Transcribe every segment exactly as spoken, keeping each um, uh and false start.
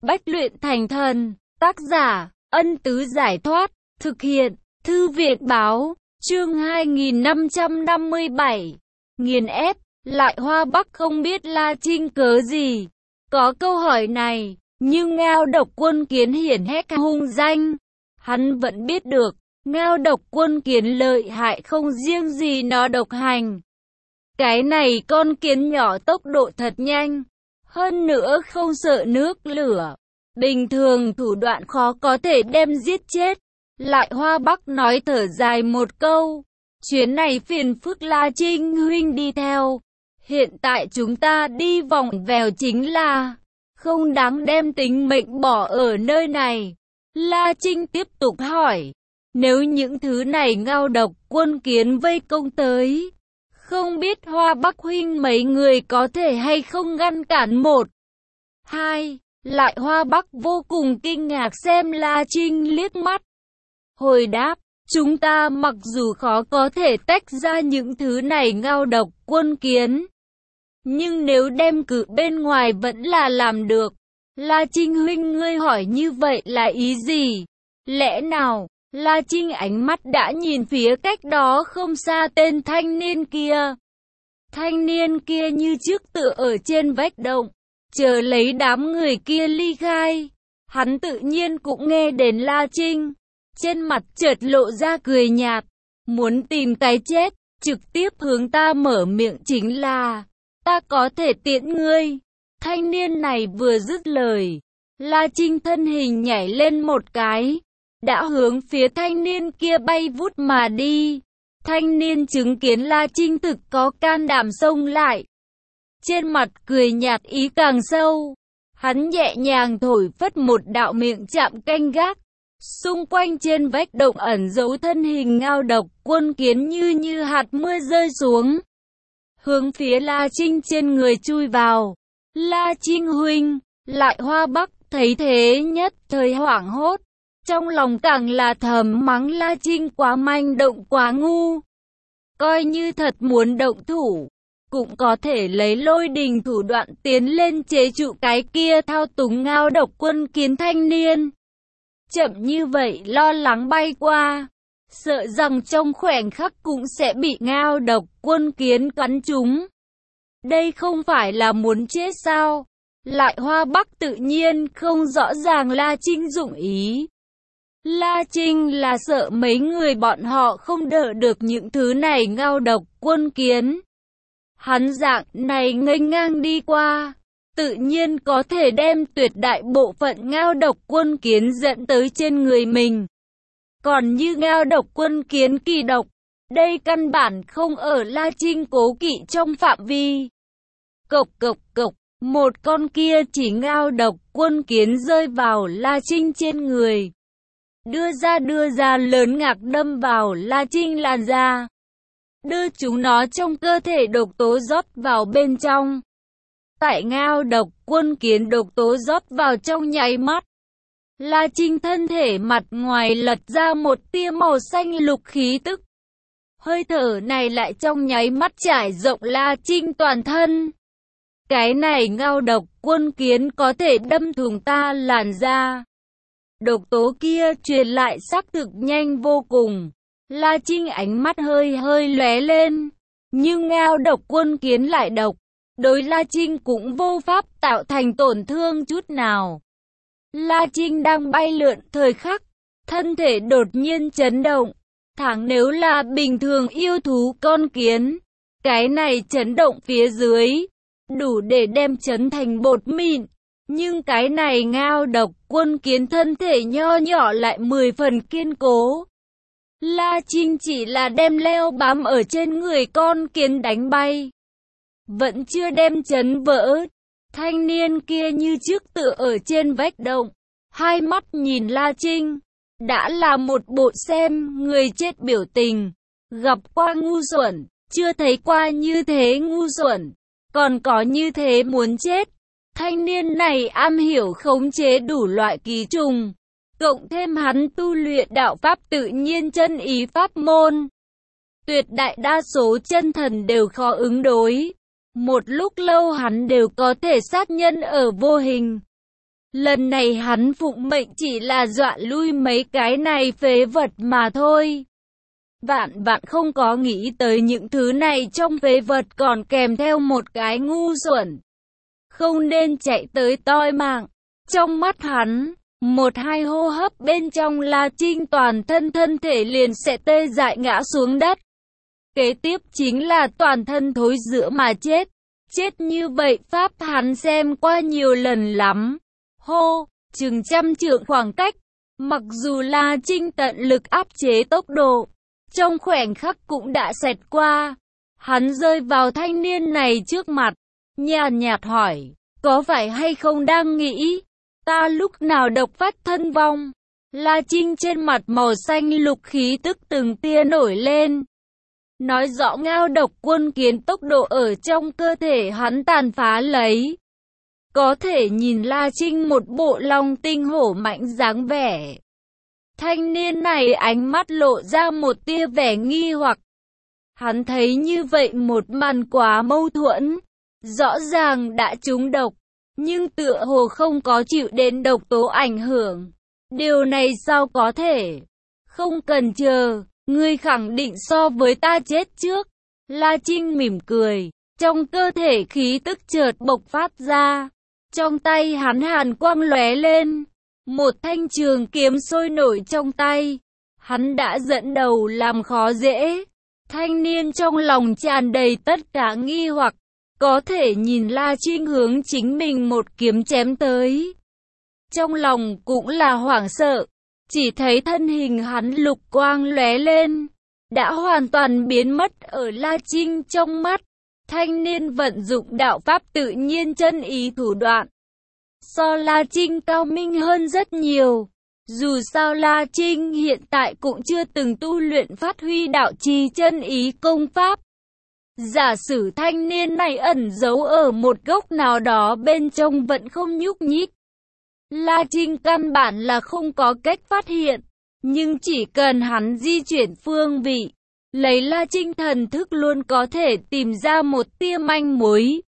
Bách luyện thành thần. Tác giả, Ân Tứ Giải Thoát. Thực hiện, Thư viện Báo. Chương hai nghìn năm trăm năm mươi bảy. Nghiền ép. Lại Hoa Bắc không biết La Trinh cớ gì có câu hỏi này, nhưng Ngao Độc Quân Kiến hiển hách hung danh. Hắn vẫn biết được, Ngao Độc Quân Kiến lợi hại không riêng gì nó độc hành. Cái này con kiến nhỏ tốc độ thật nhanh, hơn nữa không sợ nước lửa. Bình thường thủ đoạn khó có thể đem giết chết. Lại Hoa Bắc nói thở dài một câu. Chuyến này phiền phức La Trinh huynh đi theo. Hiện tại chúng ta đi vòng vèo chính là không đáng đem tính mệnh bỏ ở nơi này. La Trinh tiếp tục hỏi. Nếu những thứ này Ngao Độc Quân Kiến vây công tới, không biết Hoa Bắc huynh mấy người có thể hay không ngăn cản một. Hai, Lại Hoa Bắc vô cùng kinh ngạc xem La Trinh liếc mắt. Hồi đáp, chúng ta mặc dù khó có thể tách ra những thứ này Ngao Độc Quân Kiến, nhưng nếu đem cử bên ngoài vẫn là làm được. La Trinh huynh ngươi hỏi như vậy là ý gì? Lẽ nào? La Trinh ánh mắt đã nhìn phía cách đó không xa tên thanh niên kia. Thanh niên kia như trước tựa ở trên vách động, chờ lấy đám người kia ly khai. Hắn tự nhiên cũng nghe đến La Trinh, trên mặt chợt lộ ra cười nhạt. Muốn tìm cái chết, trực tiếp hướng ta mở miệng chính là ta có thể tiễn ngươi. Thanh niên này vừa dứt lời, La Trinh thân hình nhảy lên một cái, đã hướng phía thanh niên kia bay vút mà đi. Thanh niên chứng kiến La Trinh thực có can đảm xông lại, trên mặt cười nhạt ý càng sâu. Hắn nhẹ nhàng thổi phất một đạo miệng chạm canh gác. Xung quanh trên vách động ẩn giấu thân hình Ngao Độc Quân Kiến như như hạt mưa rơi xuống, hướng phía La Trinh trên người chui vào. La Trinh huynh, Lại Hoa Bắc thấy thế nhất thời hoảng hốt, trong lòng càng là thầm mắng La Trinh quá manh động quá ngu. Coi như thật muốn động thủ, cũng có thể lấy lôi đình thủ đoạn tiến lên chế trụ cái kia thao túng Ngao Độc Quân Kiến thanh niên. Chậm như vậy lo lắng bay qua, sợ rằng trong khoảnh khắc cũng sẽ bị Ngao Độc Quân Kiến cắn trúng. Đây không phải là muốn chết sao? Lại Hoa Bắc tự nhiên không rõ ràng La Trinh dụng ý. La Trinh là sợ mấy người bọn họ không đỡ được những thứ này Ngao Độc Quân Kiến. Hắn dạng này nghênh ngang đi qua, tự nhiên có thể đem tuyệt đại bộ phận Ngao Độc Quân Kiến dẫn tới trên người mình. Còn như Ngao Độc Quân Kiến kỳ độc, đây căn bản không ở La Trinh cố kỵ trong phạm vi. Cộc cộc cộc, một con kia chỉ Ngao Độc Quân Kiến rơi vào La Trinh trên người, đưa ra đưa ra lớn ngạc đâm vào La Trinh làn da, đưa chúng nó trong cơ thể độc tố rót vào bên trong. Tại Ngao Độc Quân Kiến độc tố rót vào trong nháy mắt, La Trinh thân thể mặt ngoài lật ra một tia màu xanh lục khí tức. Hơi thở này lại trong nháy mắt trải rộng La Trinh toàn thân. Cái này Ngao Độc Quân Kiến có thể đâm thủng ta làn da. Độc tố kia truyền lại xác thực nhanh vô cùng. La Trinh ánh mắt hơi hơi lóe lên. Nhưng Ngao Độc Quân Kiến lại độc, đối La Trinh cũng vô pháp tạo thành tổn thương chút nào. La Trinh đang bay lượn thời khắc, thân thể đột nhiên chấn động. Thẳng nếu là bình thường yêu thú con kiến, cái này chấn động phía dưới đủ để đem chấn thành bột mịn. Nhưng cái này Ngao Độc Quân Kiến thân thể nho nhỏ lại mười phần kiên cố. La Trinh chỉ là đem leo bám ở trên người con kiến đánh bay, vẫn chưa đem chấn vỡ. Thanh niên kia như trước tựa ở trên vách động, hai mắt nhìn La Trinh, đã là một bộ xem người chết biểu tình. Gặp qua ngu xuẩn, chưa thấy qua như thế ngu xuẩn, còn có như thế muốn chết. Thanh niên này am hiểu khống chế đủ loại ký trùng, cộng thêm hắn tu luyện đạo pháp tự nhiên chân ý pháp môn. Tuyệt đại đa số chân thần đều khó ứng đối. Một lúc lâu hắn đều có thể sát nhân ở vô hình. Lần này hắn phụng mệnh chỉ là dọa lui mấy cái này phế vật mà thôi. Vạn vạn không có nghĩ tới những thứ này trong phế vật còn kèm theo một cái ngu xuẩn. Không nên chạy tới toi mạng. Trong mắt hắn, một hai hô hấp bên trong La Trinh toàn thân thân thể liền sẽ tê dại ngã xuống đất. Kế tiếp chính là toàn thân thối rữa mà chết. Chết như vậy pháp hắn xem qua nhiều lần lắm. Hô, chừng trăm trượng khoảng cách. Mặc dù La Trinh tận lực áp chế tốc độ, trong khoảnh khắc cũng đã xẹt qua. Hắn rơi vào thanh niên này trước mặt, nhàn nhạt hỏi, có phải hay không đang nghĩ, ta lúc nào độc phát thân vong? La Trinh trên mặt màu xanh lục khí tức từng tia nổi lên. Nói rõ ngao độc quân kiến tốc độ ở trong cơ thể hắn tàn phá lấy. Có thể nhìn La Trinh một bộ long tinh hổ mãnh dáng vẻ. Thanh niên này ánh mắt lộ ra một tia vẻ nghi hoặc. Hắn thấy như vậy một màn quá mâu thuẫn. Rõ ràng đã trúng độc, nhưng tựa hồ không có chịu đến độc tố ảnh hưởng. Điều này sao có thể? Không cần chờ, ngươi khẳng định so với ta chết trước. La Trinh mỉm cười, trong cơ thể khí tức chợt bộc phát ra. Trong tay hắn hàn quang lóe lên, một thanh trường kiếm sôi nổi trong tay. Hắn đã dẫn đầu làm khó dễ. Thanh niên trong lòng tràn đầy tất cả nghi hoặc, có thể nhìn La Trinh hướng chính mình một kiếm chém tới. Trong lòng cũng là hoảng sợ, chỉ thấy thân hình hắn lục quang lóe lên, đã hoàn toàn biến mất ở La Trinh trong mắt. Thanh niên vận dụng đạo pháp tự nhiên chân ý thủ đoạn. So La Trinh cao minh hơn rất nhiều. Dù sao La Trinh hiện tại cũng chưa từng tu luyện phát huy đạo trì chân ý công pháp. Giả sử thanh niên này ẩn giấu ở một góc nào đó bên trong vẫn không nhúc nhích, La Trinh căn bản là không có cách phát hiện. Nhưng chỉ cần hắn di chuyển phương vị, lấy La Trinh thần thức luôn có thể tìm ra một tia manh mối.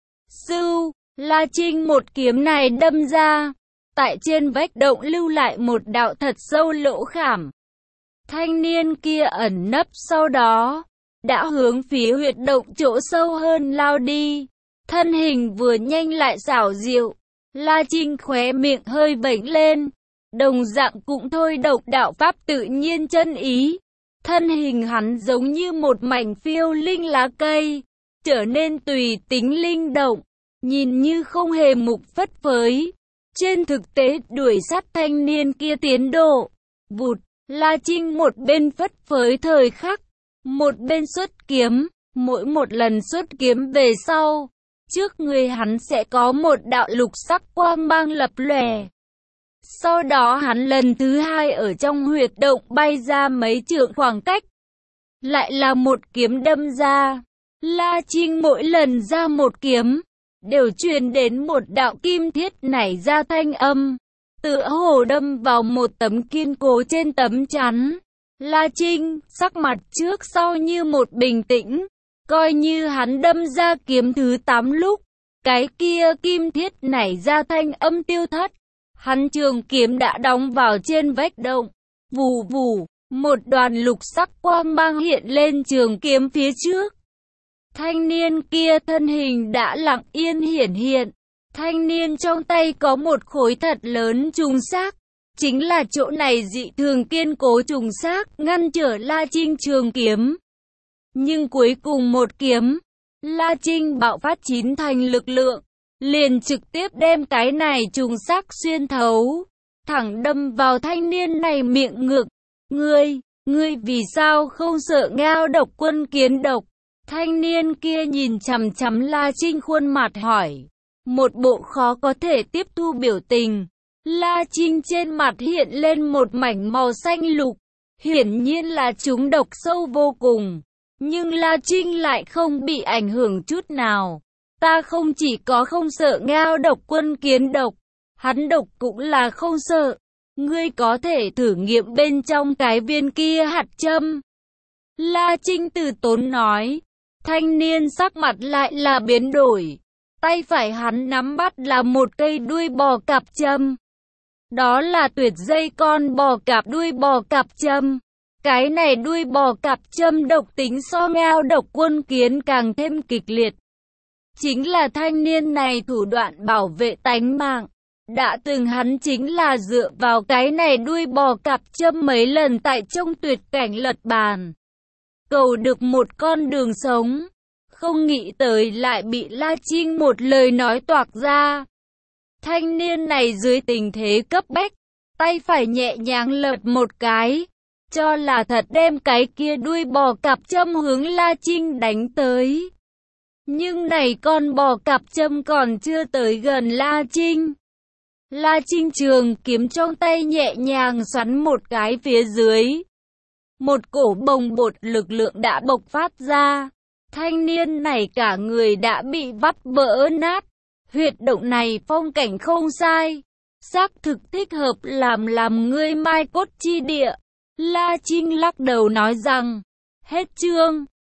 Sưu, La Trinh một kiếm này đâm ra, tại trên vách động lưu lại một đạo thật sâu lỗ khảm. Thanh niên kia ẩn nấp sau đó, đã hướng phía huyệt động chỗ sâu hơn lao đi. Thân hình vừa nhanh lại xảo diệu. La Trinh khóe miệng hơi vểnh lên. Đồng dạng cũng thôi độc đạo pháp tự nhiên chân ý. Thân hình hắn giống như một mảnh phiêu linh lá cây, trở nên tùy tính linh động, nhìn như không hề mục phất phới. Trên thực tế đuổi sát thanh niên kia tiến độ vụt. La Trinh một bên phất phới thời khắc, một bên xuất kiếm. Mỗi một lần xuất kiếm về sau, trước người hắn sẽ có một đạo lục sắc quang mang lập lòe. Sau đó hắn lần thứ hai ở trong huyệt động bay ra mấy trượng khoảng cách, lại là một kiếm đâm ra. La Trinh mỗi lần ra một kiếm, đều truyền đến một đạo kim thiết nảy ra thanh âm, tựa hồ đâm vào một tấm kiên cố trên tấm chắn. La Trinh, sắc mặt trước sau như một bình tĩnh, coi như hắn đâm ra kiếm thứ tám lúc, cái kia kim thiết nảy ra thanh âm tiêu thất. Hắn trường kiếm đã đóng vào trên vách động. Vù vù, một đoàn lục sắc quang mang hiện lên trường kiếm phía trước. Thanh niên kia thân hình đã lặng yên hiển hiện. Thanh niên trong tay có một khối thật lớn trùng xác. Chính là chỗ này dị thường kiên cố trùng xác ngăn trở La Trinh trường kiếm. Nhưng cuối cùng một kiếm, La Trinh bạo phát chín thành lực lượng, liền trực tiếp đem cái này trùng xác xuyên thấu, thẳng đâm vào thanh niên này miệng ngực. Ngươi, ngươi vì sao không sợ ngao độc quân kiến độc? Thanh niên kia nhìn chằm chằm La Trinh khuôn mặt hỏi, một bộ khó có thể tiếp thu biểu tình. La Trinh trên mặt hiện lên một mảnh màu xanh lục, hiển nhiên là trúng độc sâu vô cùng. Nhưng La Trinh lại không bị ảnh hưởng chút nào. Ta không chỉ có không sợ ngao độc quân kiến độc, hắn độc cũng là không sợ. Ngươi có thể thử nghiệm bên trong cái viên kia hạt châm. La Trinh từ tốn nói. Thanh niên sắc mặt lại là biến đổi. Tay phải hắn nắm bắt là một cây đuôi bò cạp châm. Đó là tuyệt dây con bò cạp đuôi bò cạp châm. Cái này đuôi bò cạp châm độc tính so ngao độc quân kiến càng thêm kịch liệt. Chính là thanh niên này thủ đoạn bảo vệ tánh mạng. Đã từng hắn chính là dựa vào cái này đuôi bò cạp châm mấy lần tại trong tuyệt cảnh lật bàn. Cầu được một con đường sống. Không nghĩ tới lại bị La Trinh một lời nói toạc ra. Thanh niên này dưới tình thế cấp bách, tay phải nhẹ nhàng lật một cái, cho là thật đem cái kia đuôi bò cạp châm hướng La Trinh đánh tới. Nhưng này con bò cạp châm còn chưa tới gần La Trinh. La Trinh trường kiếm trong tay nhẹ nhàng xoắn một cái phía dưới. Một cổ bồng bột lực lượng đã bộc phát ra. Thanh niên này cả người đã bị vắt vỡ nát. Huyệt động này phong cảnh không sai. Xác thực thích hợp làm làm ngươi mai cốt chi địa. La Trinh lắc đầu nói rằng, hết chương.